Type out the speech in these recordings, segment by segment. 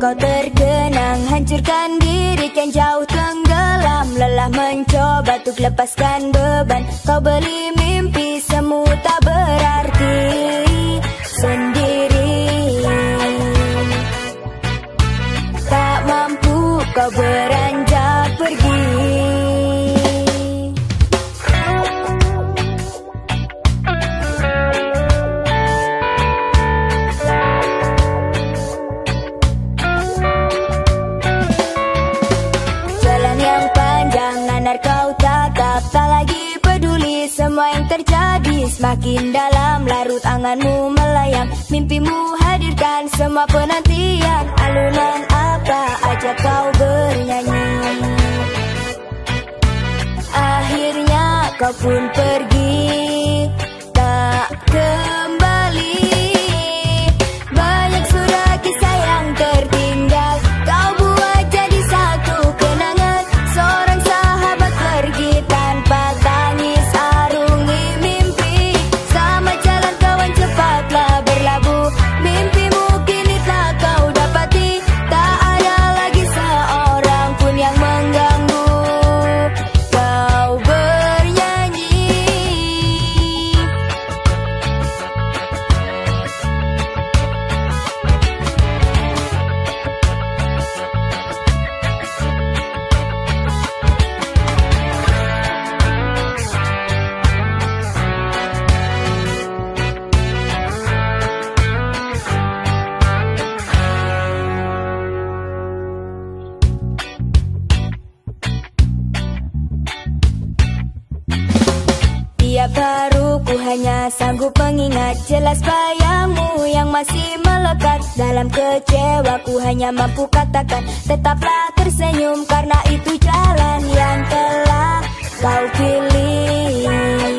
kau terkenang, hancurkan diri kian jauh tenggelam. Lelah mencoba untuk lepaskan beban, kau beli mimpi semu tak berarti sendiri. Tak mampu kau beranjak pergi. Kau tatap, tak lagi peduli semua yang terjadi. Semakin dalam larut anganmu melayang, mimpimu hadirkan semua penantian. Alunan apa aja kau bernyanyi, akhirnya kau pun pergi, tak kembali. Banyak sudah kisah yang tertinggal, kau buat jadi satu kenangan. Seorang pergi tanpa tangis, arungi mimpi. Sama jalan kawan cepatlah berlabuh, mimpimu kini telah kau dapati. Tak ada lagi seorang pun yang mengganggu, kau bernyanyi. Tiap baru ku hanya sanggup mengingat jelas bayangmu yang masih melekat dalam kecewa. Ku hanya mampu katakan tetaplah tersenyum, karena itu jalan yang telah kau pilih.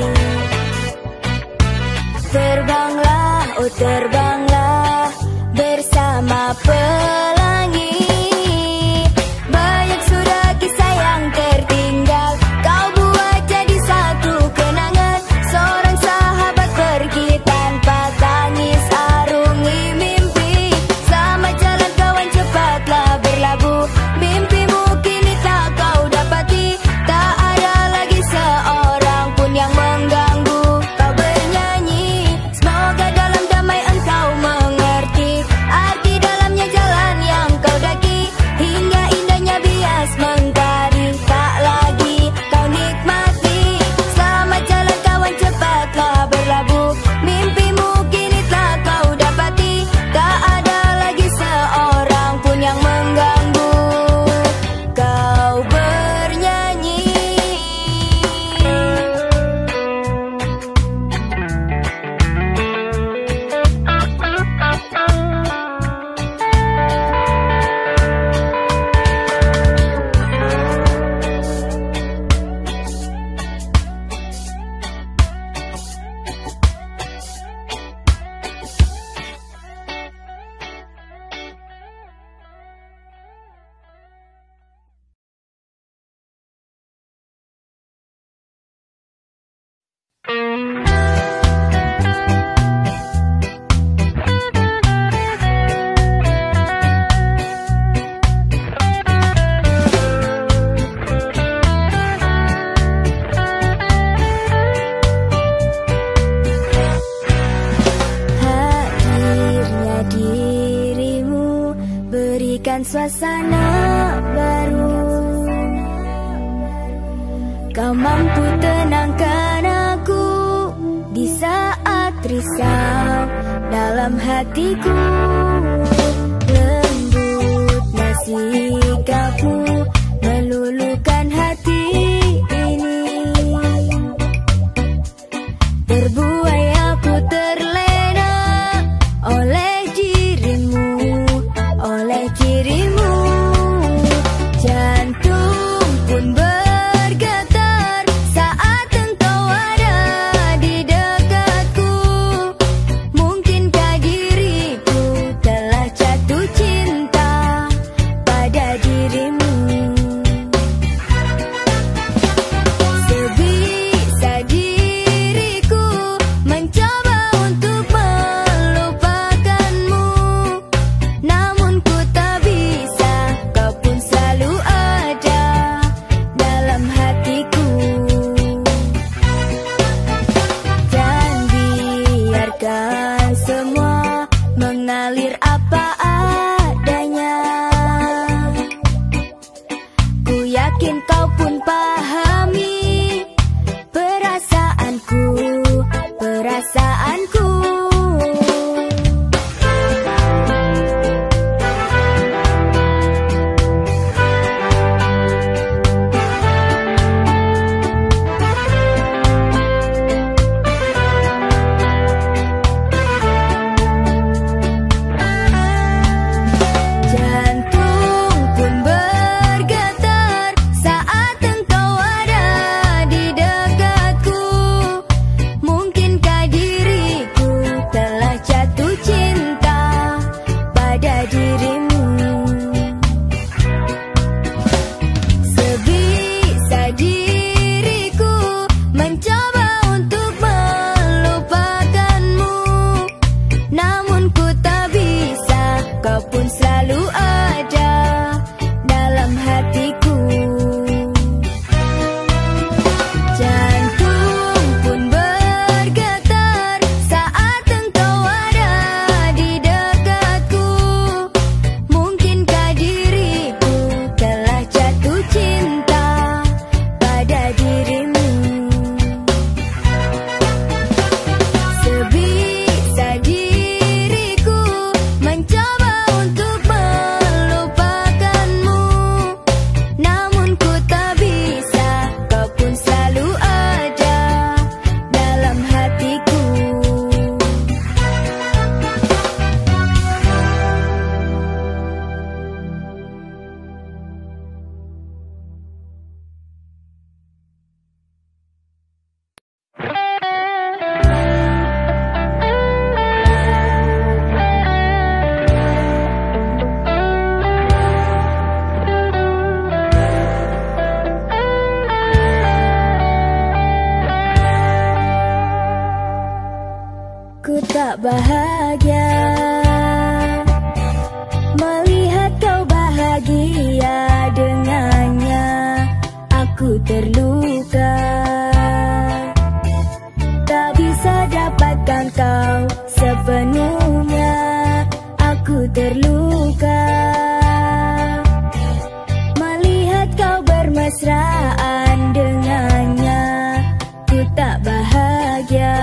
Terbanglah, oh terbanglah bersama pelangi. Banyak sudah kisah yang tertinggal, kau buat jadi satu kenangan. Seorang sahabat pergi tanpa tangis, arungi mimpi. Sama jalan kawan cepatlah berlabuh, mimpimu kini tak kau dapati. Tak ada lagi seorang pun yang mengganggu, kau bernyanyi. Semoga dalam damai engkau mengerti arti dalamnya jalan yang kau daki. Hingga indahnya bias mengkari, tak lagi kau nikmati. Selamat jalan kawan cepatlah berlabuh, mimpimu kini telah kau dapati. Tak ada lagi seorang pun yang mengganggu, kau bernyanyi. Hadirnya dirimu berikan suasana baru. Kau mampu tenangkan aku di saat risau dalam hatiku. Lembutnya sikapmu meluluhkan hati ini. Terbuai aku terlena oleh dirimu, oleh dirimu. Jantung pun bergetar saat engkau ada di dekatku. Mungkinkah diriku telah dirimu. Sebisa diriku mencoba untuk melupakanmu, namun ku tak bisa, kau pun selalu ada dalam hatiku. Jantung pun bergetar saat engkau ada di dekatku. Mungkinkah diriku telah jatuh cinta pada dirimu. Sebisa diriku mencoba untuk melupakanmu, namun ku tak bisa, kau pun selalu ada dalam hatiku. Ku tak bahagia melihat kau bahagia dengannya. Aku terluka, tak bisa dapatkan kau sepenuhnya. Aku terluka melihat kau bermesraan dengannya. Ku tak bahagia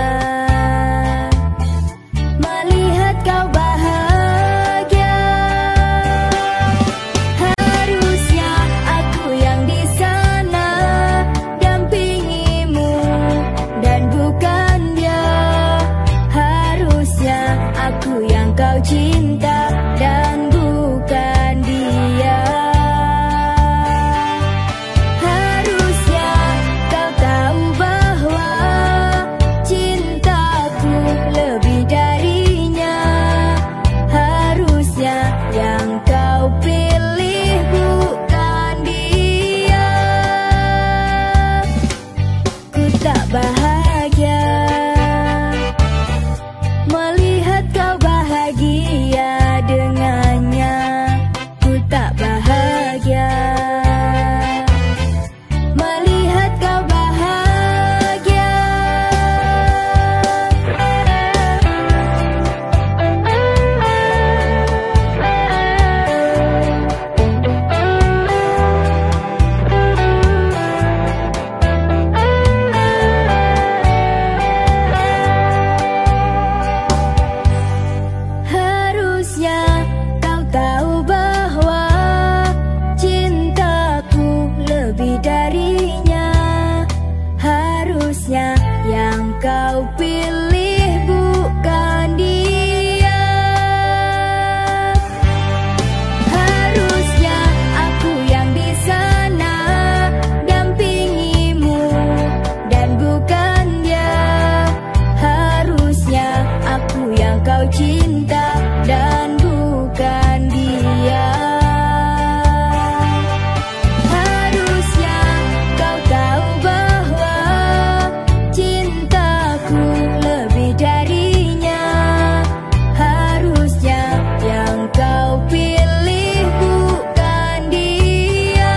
melihat kau bahagia. Harusnya aku yang di sana dampingimu dan bukan dia. Harusnya aku yang kau cinta dan bukan dia. Harusnya kau tahu bahwa cintaku lebih darinya. Harusnya yang kau pilih bukan dia. Ku tak bahagia melihat kau bahagia dengannya. Ku tak bahagia melihat kau bahagia. Harusnya kau tahu bahwa cintaku lebih darinya. Harusnya yang kau pilih bukan dia. Harusnya aku yang di sana dampingimu dan bukan dia. Harusnya aku yang kau cinta dan bukan dia. Harusnya kau tahu bahwa cintaku lebih darinya. Harusnya yang kau pilih bukan dia.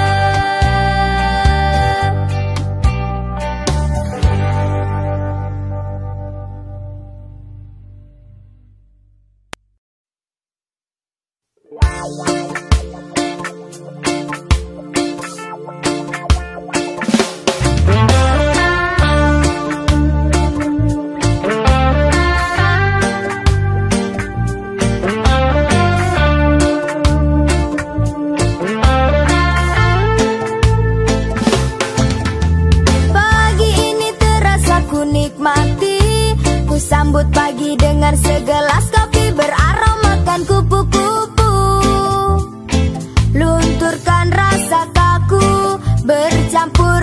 Pagi ini terasa ku nikmati, ku sambut pagi dengan segelas kopi beraromakan kupu-kupu. Lunturkan rasa kaku bercampur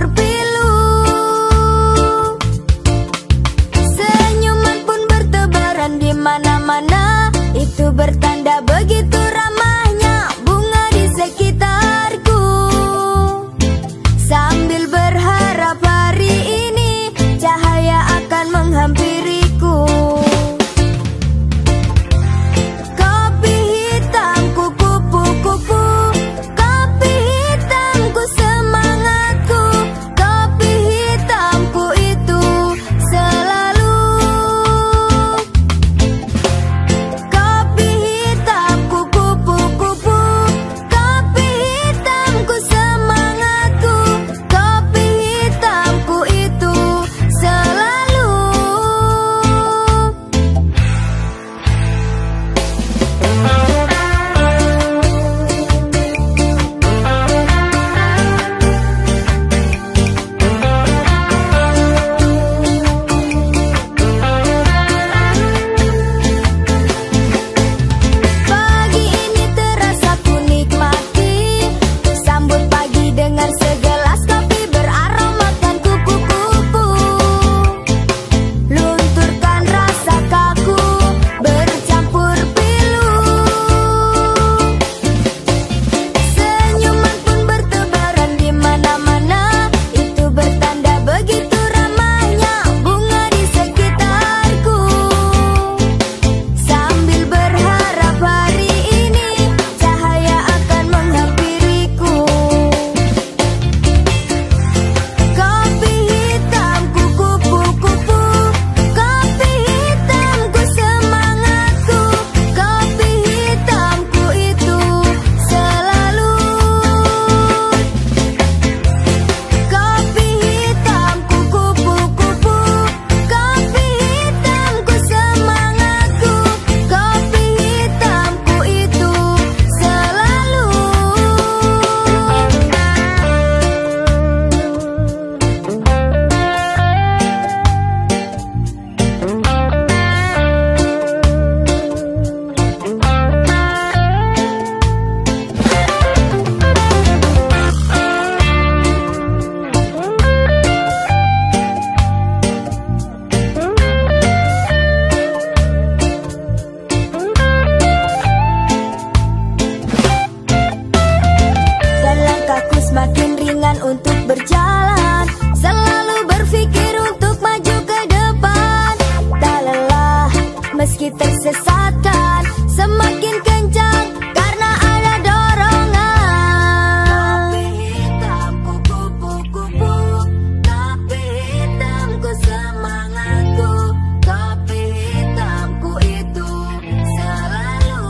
berjalan, selalu berpikir untuk maju ke depan. Tak lelah meski tersesatkan, semakin kencang karena ada dorongan. Tapi hitam kupu-kupu, tapi hitamku semangatku, tapi hitamku itu selalu.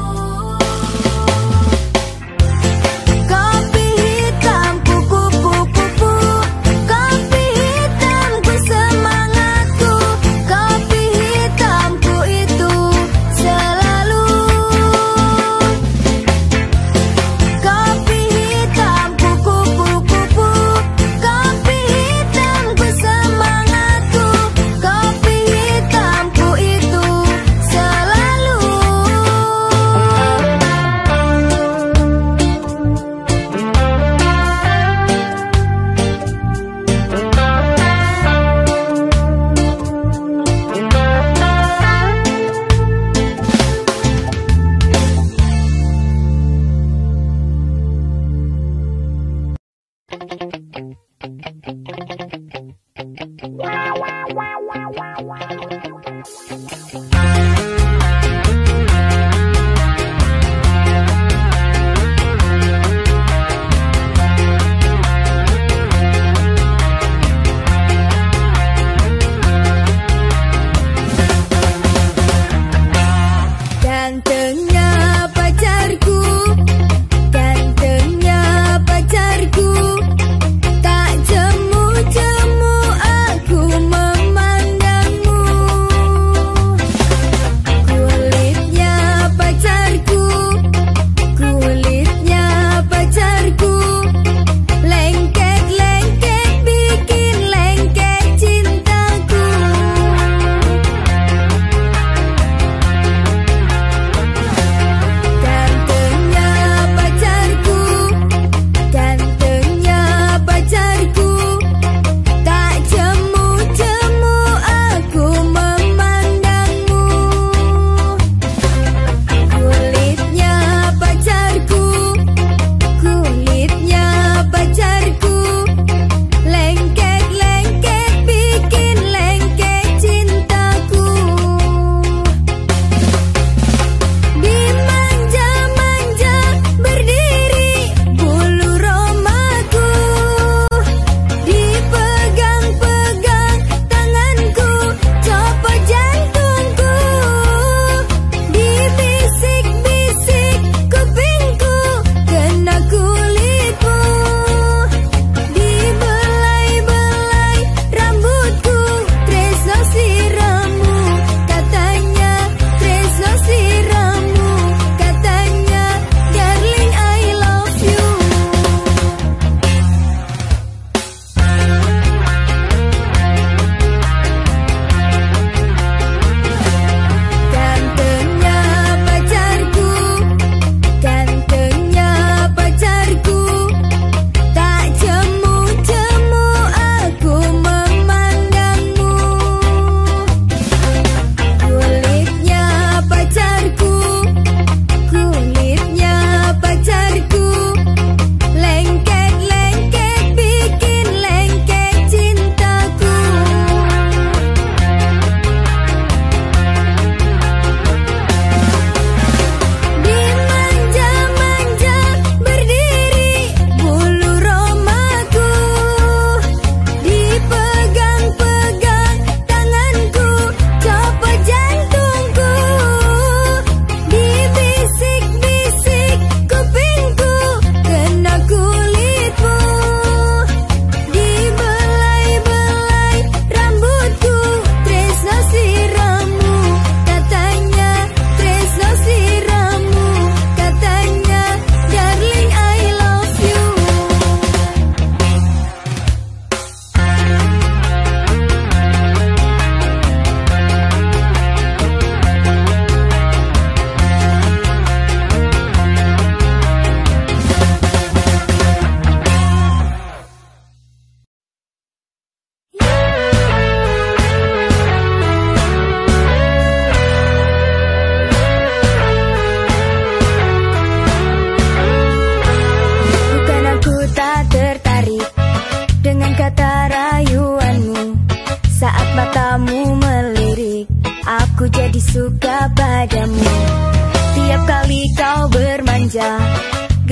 Kopi hitam kupu-kupu,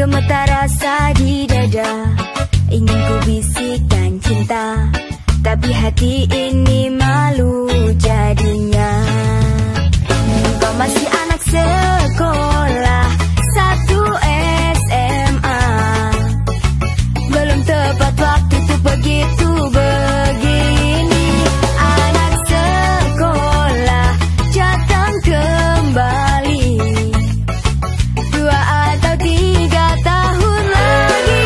Gemetar rasa di dada, ingin ku bisikkan cinta, tapi hati ini malu jadinya. Kau masih anak sekolah 1 SMA, belum tepat waktu tuh begitu begini. Anak sekolah datang kembali 2 atau 3 tahun lagi.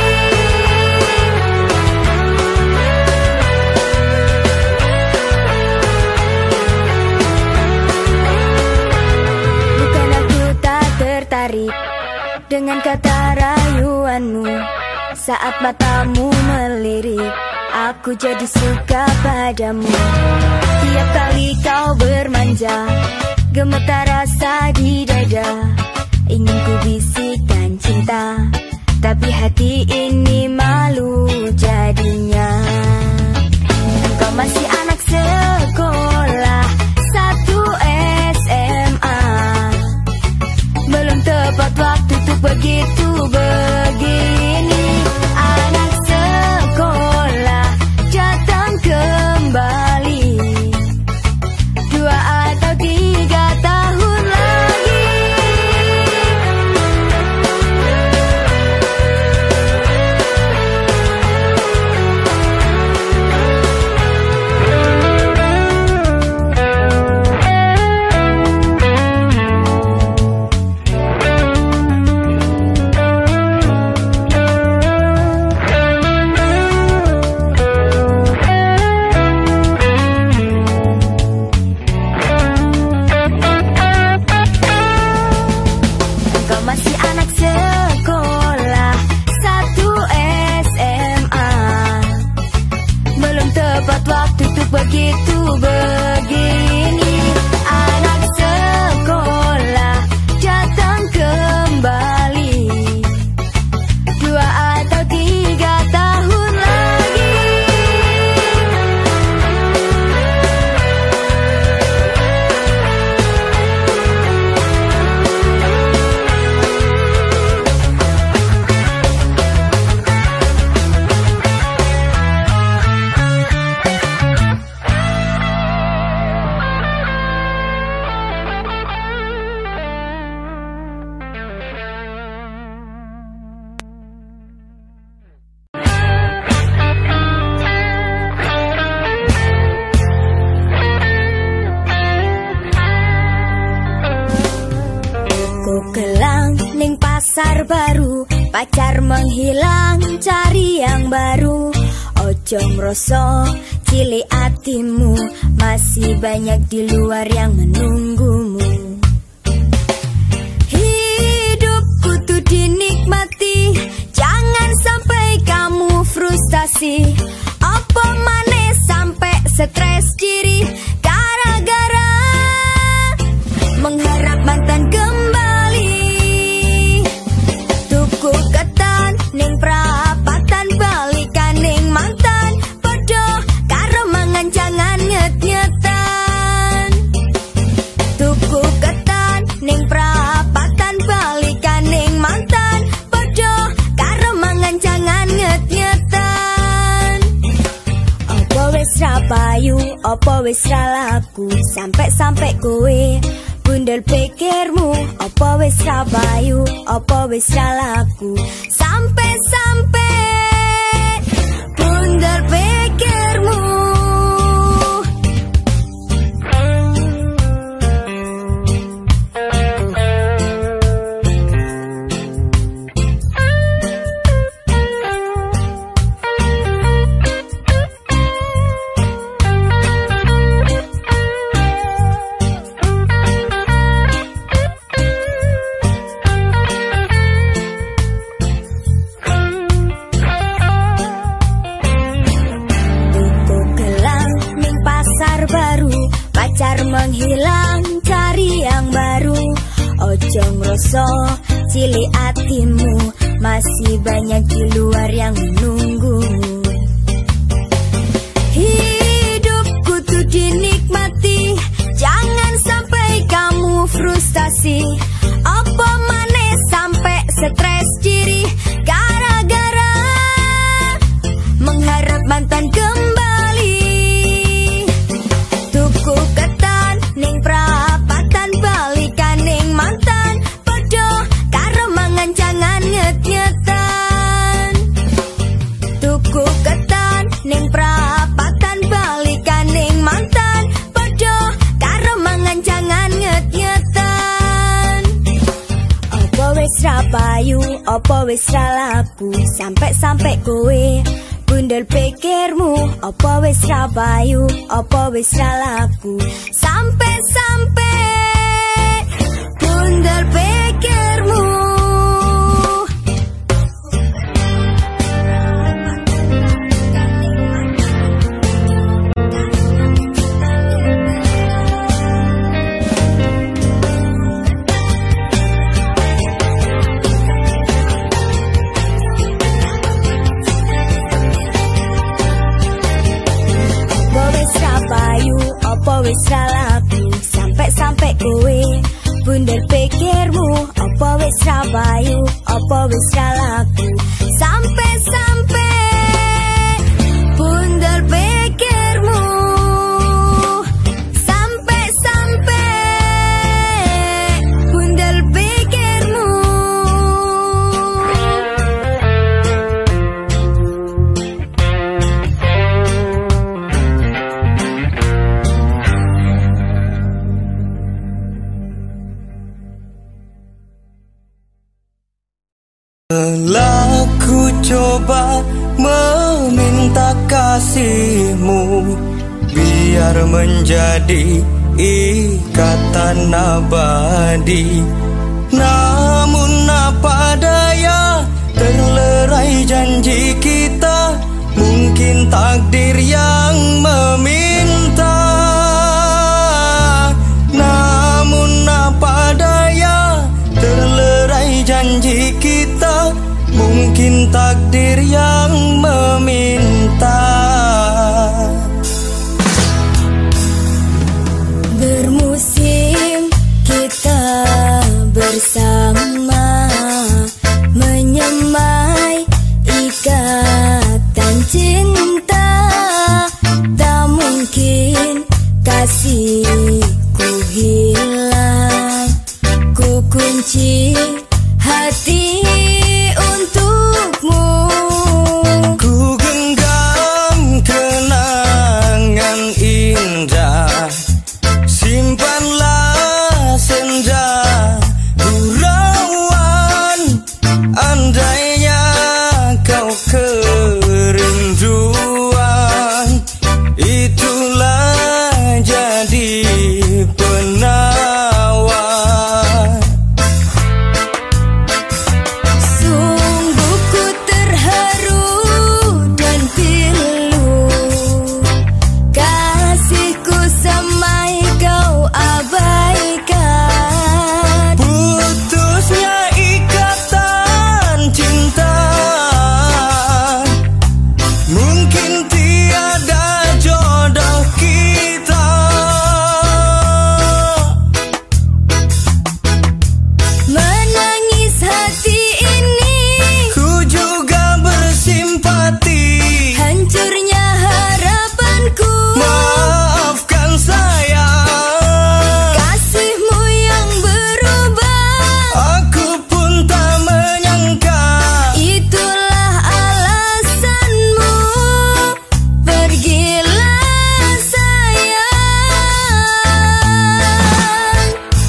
Bukan aku tak tertarik dengan kata rayuanmu, saat matamu melirik, aku jadi suka padamu. Tiap kali kau bermanja, gemetar rasa di dada, ingin ku bisikkan cinta, tapi hati ini malu jadinya. Kau masih anak sekolah 1 SMA, belum tepat waktu tuh begitu begini. Anak sekolah datang kembali 2 atau 3 tahun lagi. Begitu begini. Anak sekolah datang kembali 2 atau 3 tahun lagi. Pasar baru, pacar menghilang, cari yang baru. Ojo ngrasa cilik atimu, masih banyak di luar yang menunggumu. Hidup kudu dinikmati, jangan sampai kamu frustasi. Apa maneh sampai stres diri gara-gara mengharap mantan kembali. Ketan ning prapatan balikan ning mantan, padha karo mangan jangan nyet-nyetan. Tuku ketan ning prapatan balikan ning mantan, padha karo mangan jangan nyet-nyetan. Apa wis ra payu, apa wis ra laku, sampe-sampe kowe bundel pikirmu. Apa wis ra payu, apa wis ra laku, sampe-sampe bundel pikirmu. Pacar menghilang, cari yang baru. Ojo ngrasa cilik atimu, masih banyak di luar yang menunggumu. Hidup kudu dinikmati, jangan sampai kamu frustasi. Apa maneh sampai stres diri payu apa wis ra laku sampai kowe bundel pikirmu apa wis ra payu apa wis ra laku sampai bundel pikirmu. Apa wis ra laku sampai kowe bundel pikirmu apa wis ra payu apa wis ra laku sampai bundel pikirmu sampai bundel pikirmu. Laku coba meminta kasihmu biar menjadi ikatan abadi. Namun apa daya terlerai janji kita, mungkin takdir yang meminta. Namun apa daya terlerai janji kita, mungkin takdir yang meminta. Bermusim kita bersama menyemai ikatan cinta. Tak mungkin kasihku hilang, ku kunci hati untukmu. Ku genggam kenangan indah, simpanlah senja gurauan. Andainya kau kerinduan, itulah jadi penawar. Sungguh ku terharu dan pilu, kasihku semai kau abaikan. Putusnya ikatan cinta, mungkin tiada jodoh kita. Menangis hati ini, Ku juga bersimpati. hancurnya harapanku. Maafkan saya, Kasihmu yang berubah, aku pun tak menyangka. itulah alasanmu. Pergilah sayang,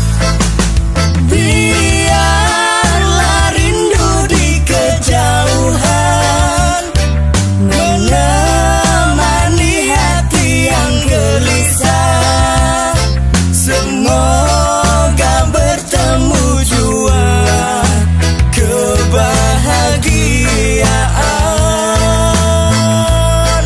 Biarlah rindu di kejauhan menemani hati yang gelisah. Semoga bertemu jua kebahagiaan.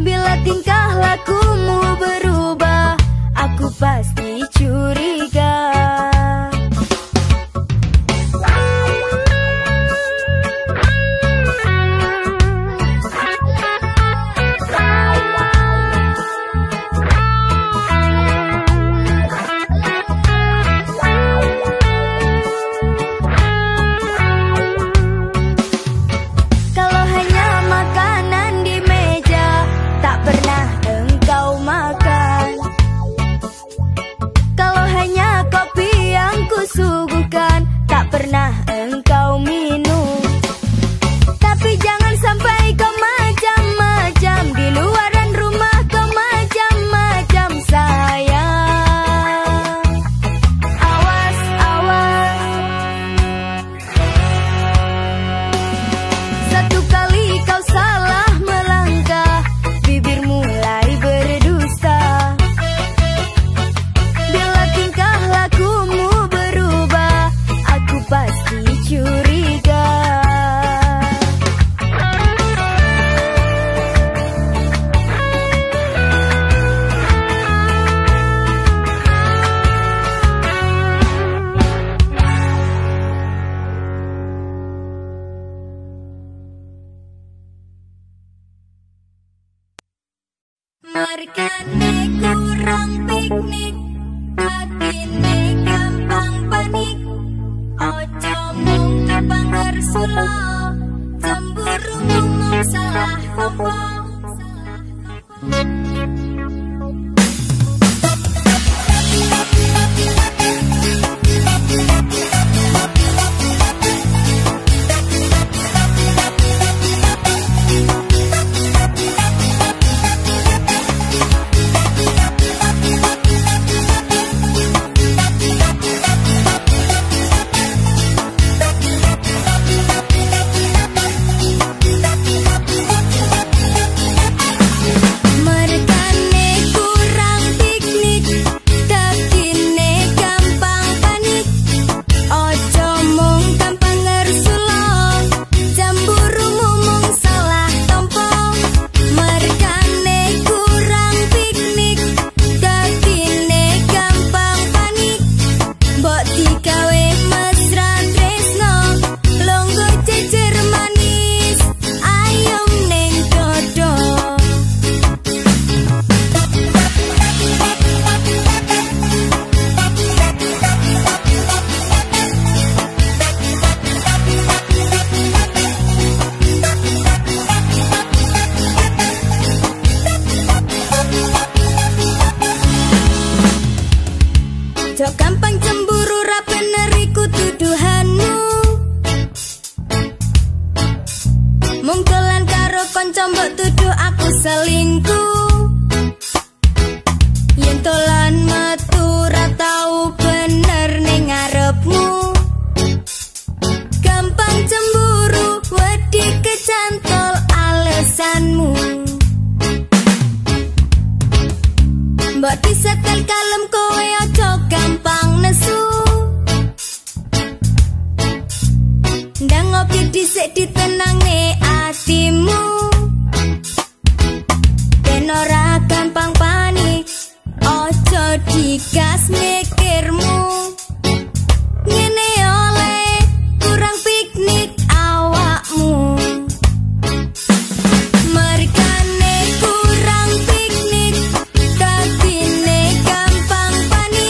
Bila tingkah lakumu berubah, aku pasti curiga. Kalau hanya makanan di meja tak pernah engkau makan, kalau hanya kopi yang kusuguhkan tak pernah engkau minum. Tapi jangan sampai kau macam-macam, di luaran rumah kau macam-macam sayang. Awas, awas. Satu kali kau salah melangkah, bibir mulai berdusta. Bila tingkah lakumu berubah, aku pasti curiga. Markane kurang piknik, atine gampang panik. Ojo mung kepanger sula, cemburu ngomong salah ngomong. Jo gampang cemburu ra bener iku tuduhanmu. Mung dolan karo kanca mbok tuduh aku selingkuh. Yen dolan metu ra tau bener ning ngarepmu. Gampang cemburu wedi kecantol alasanmu. Mbok disetel kalem kowe aja gampang nesu. Ndang ngopi dhisik ditenangne atimu. Ben ora gampang panik, aja digas mikirmu. Ngene oleh kurang piknik awakmu. Mergane kurang piknik, dadine gampang panik.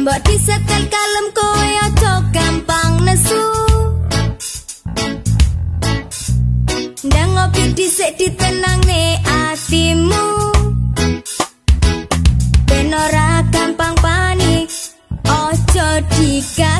Mbok disetel kalem kowe aja gampang nesu. Ndang ngopi dhisik ditenangne atimu. Ben ora gampang panik, aja diga